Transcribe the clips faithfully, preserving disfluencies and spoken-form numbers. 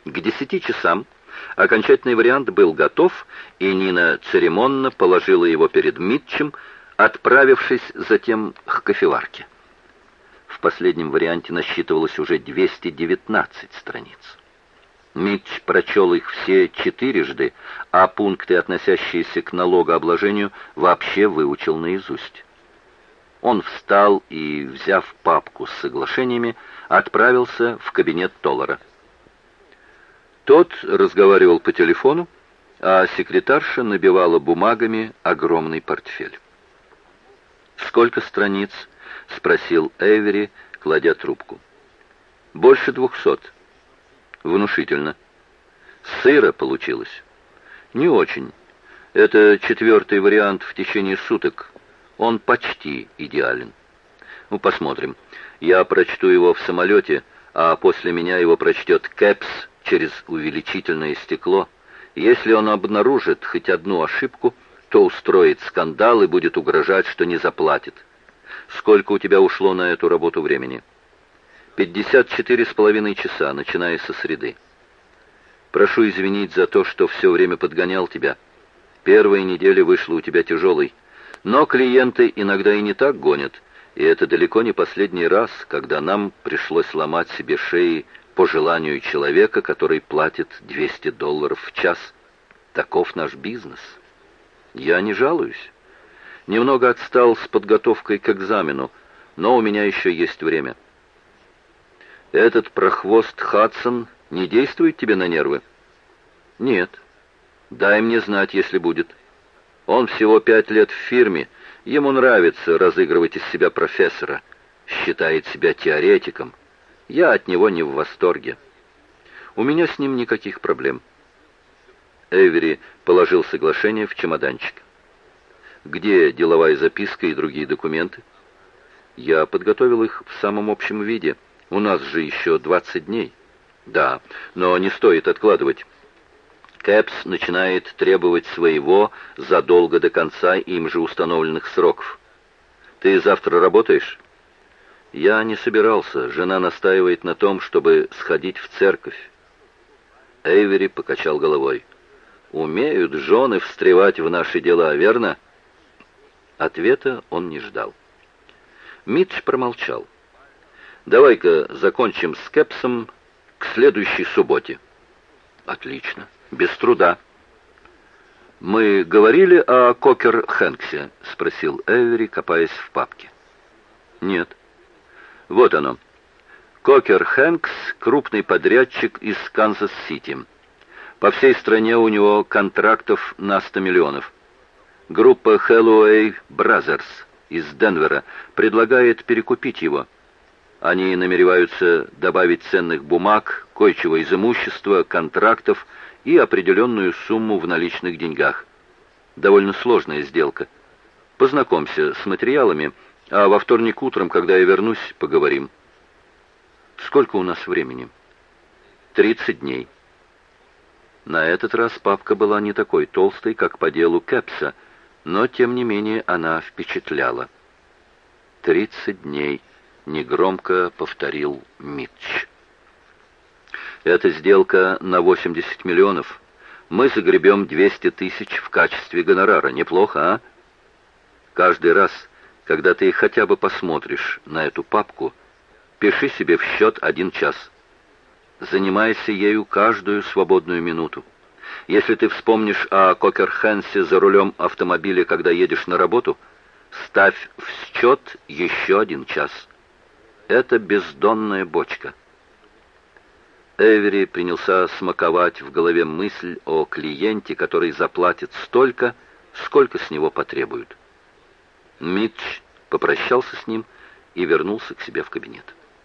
К десяти часам окончательный вариант был готов, и Нина церемонно положила его перед Митчем, отправившись затем к кофеварке. В последнем варианте насчитывалось уже двести девятнадцать страниц. Митч прочел их все четырежды, а пункты, относящиеся к налогообложению, вообще выучил наизусть. Он встал и, взяв папку с соглашениями, отправился в кабинет Толлера. Тот разговаривал по телефону, а секретарша набивала бумагами огромный портфель. «Сколько страниц?» — спросил Эйвери, кладя трубку. «Больше двухсот». «Внушительно. Сыро получилось?» «Не очень. Это четвертый вариант в течение суток. Он почти идеален. Ну, посмотрим. Я прочту его в самолете, а после меня его прочтет Кэпс через увеличительное стекло. Если он обнаружит хоть одну ошибку, то устроит скандал и будет угрожать, что не заплатит. Сколько у тебя ушло на эту работу времени?» «Пятьдесят четыре с половиной часа, начиная со среды. Прошу извинить за то, что все время подгонял тебя. Первая неделя вышла у тебя тяжелой. Но клиенты иногда и не так гонят, и это далеко не последний раз, когда нам пришлось ломать себе шеи по желанию человека, который платит двести долларов в час. Таков наш бизнес. Я не жалуюсь. Немного отстал с подготовкой к экзамену, но у меня еще есть время. Этот прохвост Хадсон не действует тебе на нервы?» «Нет. Дай мне знать, если будет. Он всего пять лет в фирме, ему нравится разыгрывать из себя профессора, считает себя теоретиком. Я от него не в восторге. У меня с ним никаких проблем». Эйвери положил соглашение в чемоданчик. «Где деловая записка и другие документы?» «Я подготовил их в самом общем виде. У нас же еще двадцать дней». «Да, но не стоит откладывать. Кэпс начинает требовать своего задолго до конца им же установленных сроков. Ты завтра работаешь?» «Я не собирался. Жена настаивает на том, чтобы сходить в церковь». Эйвери покачал головой. «Умеют жены встревать в наши дела, верно?» Ответа он не ждал. Митч промолчал. «Давай-ка закончим с Кэпсом к следующей субботе». «Отлично. Без труда». «Мы говорили о Кокер Хэнксе?» — спросил Эвери, копаясь в папке. «Нет». «Вот оно. Кокер Хэнкс — крупный подрядчик из Канзас-Сити. По всей стране у него контрактов на сто миллионов. Группа Хэллоуэй Бразерс из Денвера предлагает перекупить его. Они намереваются добавить ценных бумаг, кое-чего из имущества, контрактов и определенную сумму в наличных деньгах. Довольно сложная сделка. Познакомься с материалами, а во вторник утром, когда я вернусь, поговорим». «Сколько у нас времени?» «Тридцать дней». На этот раз папка была не такой толстой, как по делу Кэпса, но, тем не менее, она впечатляла. «Тридцать дней», — негромко повторил Митч. «Это сделка на восемьдесят миллионов. Мы загребем двести тысяч в качестве гонорара. Неплохо, а? Каждый раз, когда ты хотя бы посмотришь на эту папку, пиши себе в счет один час. Занимайся ею каждую свободную минуту. Если ты вспомнишь о Кокер-Хэнсе за рулем автомобиля, когда едешь на работу, ставь в счет еще один час. Это бездонная бочка». Эвери принялся смаковать в голове мысль о клиенте, который заплатит столько, сколько с него потребуют. Митч попрощался с ним и вернулся к себе в кабинет.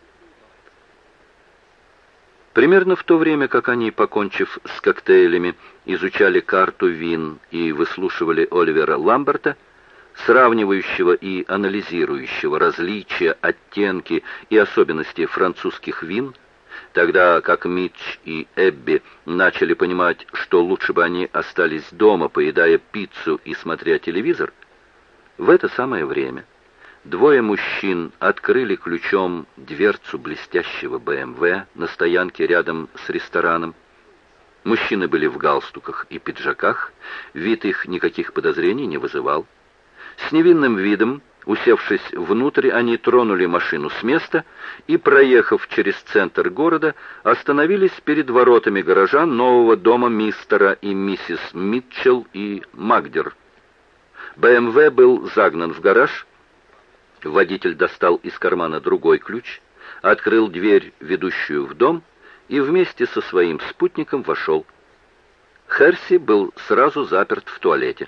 Примерно в то время, как они, покончив с коктейлями, изучали карту вин и выслушивали Оливера Ламберта, сравнивающего и анализирующего различия, оттенки и особенности французских вин, тогда как Митч и Эбби начали понимать, что лучше бы они остались дома, поедая пиццу и смотря телевизор, в это самое время двое мужчин открыли ключом дверцу блестящего бэ эм вэ на стоянке рядом с рестораном Мужчины были в галстуках и пиджаках, вид их никаких подозрений не вызывал. С невинным видом, усевшись внутрь, они тронули машину с места и, проехав через центр города, остановились перед воротами гаража нового дома мистера и миссис Митчелл и Магдер. БМВ был загнан в гараж. Водитель достал из кармана другой ключ, открыл дверь, ведущую в дом, и вместе со своим спутником вошел. Херси был сразу заперт в туалете.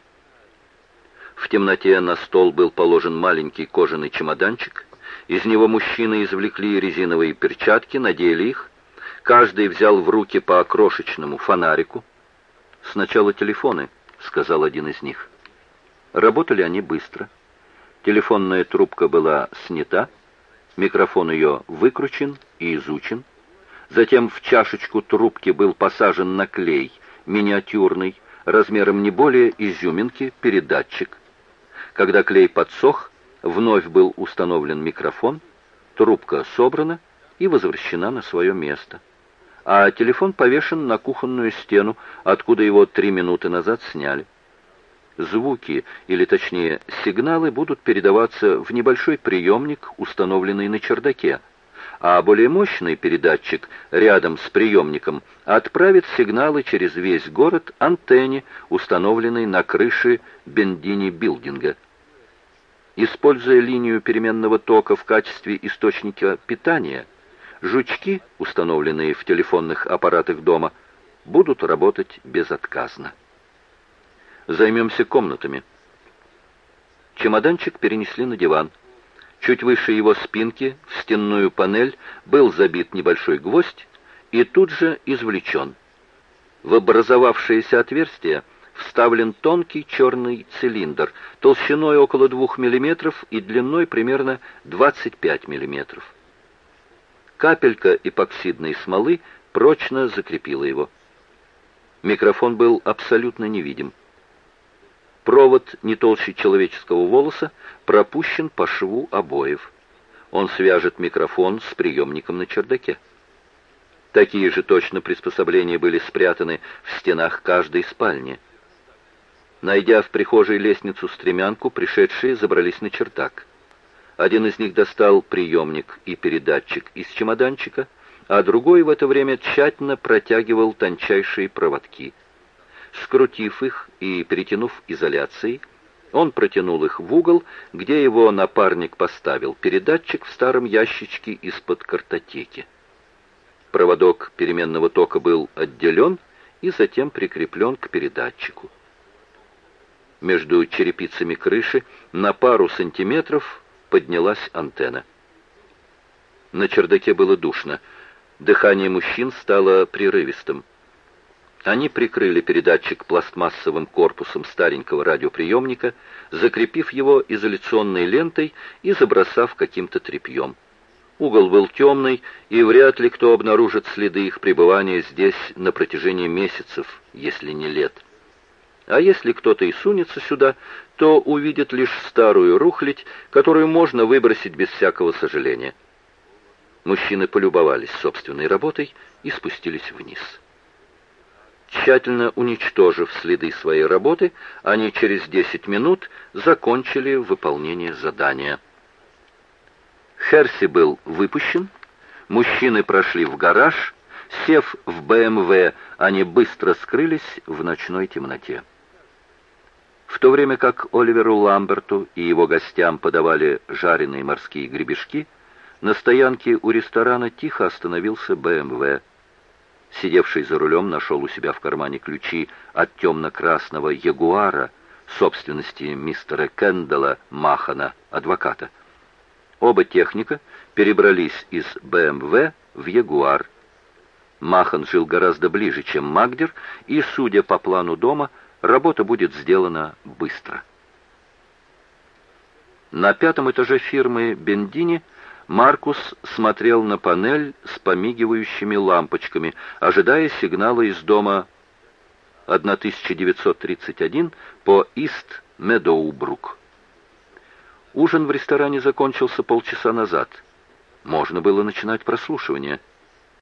В темноте на стол был положен маленький кожаный чемоданчик. Из него мужчины извлекли резиновые перчатки, надели их. Каждый взял в руки по крошечному фонарику. «Сначала телефоны», — сказал один из них. Работали они быстро. Телефонная трубка была снята, микрофон ее выкручен и изучен. Затем в чашечку трубки был посажен на клей, миниатюрный, размером не более изюминки, передатчик. Когда клей подсох, вновь был установлен микрофон, трубка собрана и возвращена на свое место. А телефон повешен на кухонную стену, откуда его три минуты назад сняли. Звуки, или точнее сигналы, будут передаваться в небольшой приемник, установленный на чердаке, а более мощный передатчик рядом с приемником отправит сигналы через весь город антенне, установленной на крыше Бендини-билдинга. Используя линию переменного тока в качестве источника питания, жучки, установленные в телефонных аппаратах дома, будут работать безотказно. Займемся комнатами. Чемоданчик перенесли на диван. Чуть выше его спинки, в стенную панель, был забит небольшой гвоздь и тут же извлечен. В образовавшееся отверстие вставлен тонкий черный цилиндр, толщиной около двух миллиметров и длиной примерно двадцать пять миллиметров. Капелька эпоксидной смолы прочно закрепила его. Микрофон был абсолютно невидим. Провод, не толще человеческого волоса, пропущен по шву обоев. Он свяжет микрофон с приемником на чердаке. Такие же точно приспособления были спрятаны в стенах каждой спальни. Найдя в прихожей лестницу-стремянку, пришедшие забрались на чердак. Один из них достал приемник и передатчик из чемоданчика, а другой в это время тщательно протягивал тончайшие проводки. Скрутив их и перетянув изоляцией, он протянул их в угол, где его напарник поставил передатчик в старом ящичке из-под картотеки. Проводок переменного тока был отделен и затем прикреплен к передатчику. Между черепицами крыши на пару сантиметров поднялась антенна. На чердаке было душно. Дыхание мужчин стало прерывистым. Они прикрыли передатчик пластмассовым корпусом старенького радиоприемника, закрепив его изоляционной лентой и забросав каким-то тряпьем. Угол был темный, и вряд ли кто обнаружит следы их пребывания здесь на протяжении месяцев, если не лет. А если кто-то и сунется сюда, то увидит лишь старую рухлядь, которую можно выбросить без всякого сожаления. Мужчины полюбовались собственной работой и спустились вниз. Тщательно уничтожив следы своей работы, они через десять минут закончили выполнение задания. Херси был выпущен, мужчины прошли в гараж, сев в БМВ, они быстро скрылись в ночной темноте. В то время как Оливеру Ламберту и его гостям подавали жареные морские гребешки, на стоянке у ресторана тихо остановился БМВ. Сидевший за рулем нашел у себя в кармане ключи от темно-красного Ягуара, собственности мистера Кендалла Махана, адвоката. Оба техника перебрались из БМВ в Ягуар. Махан жил гораздо ближе, чем Магдер, и, судя по плану дома, работа будет сделана быстро. На пятом этаже фирмы Бендини Маркус смотрел на панель с помигивающими лампочками, ожидая сигнала из дома тысяча девятьсот тридцать один по Ист Медоубрук. Ужин в ресторане закончился полчаса назад. Можно было начинать прослушивание.